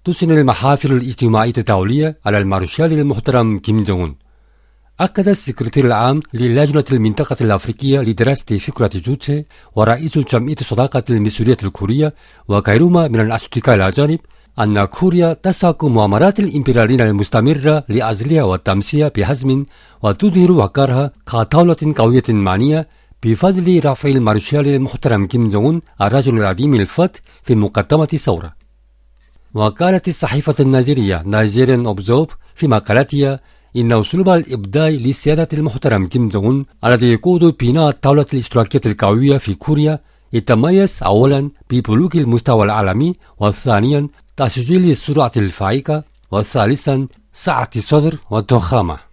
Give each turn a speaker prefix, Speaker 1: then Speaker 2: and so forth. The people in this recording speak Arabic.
Speaker 1: تثني المحافل الاجتماعية الدولية على المارشال المحترم كيم جونغ أون. أكد السكرتير العام للجنة المنطقة الأفريقية لدراسة فكرة جوتشي ورئيس جمعية صداقة المسؤولية الكورية وغيرهما من الأصدقاء الأجانب أن كوريا تسعى مؤامرات الإمبرياليين المستمرة لأجلها والتمسية بحزم وتظهر وقارها كدولة قوية معنية بفضل رفع المارشال المحترم كيم جونغ أون الرجل العظيم الفتح في مقدمة الثورة. وقالت الصحيفة النيجيرية نيجيريان أوبزرف في مقالتها إن أسلوب الإبداع لسيادة المحترم كيم جونغ أون الذي يقود بناء الدولة الاشتراكية القوية في كوريا يتميز أولا ببلوغ المستوى العالمي، وثانيا تسجيل السرعة الفائقة، وثالثا سعة الصدر والضخامة.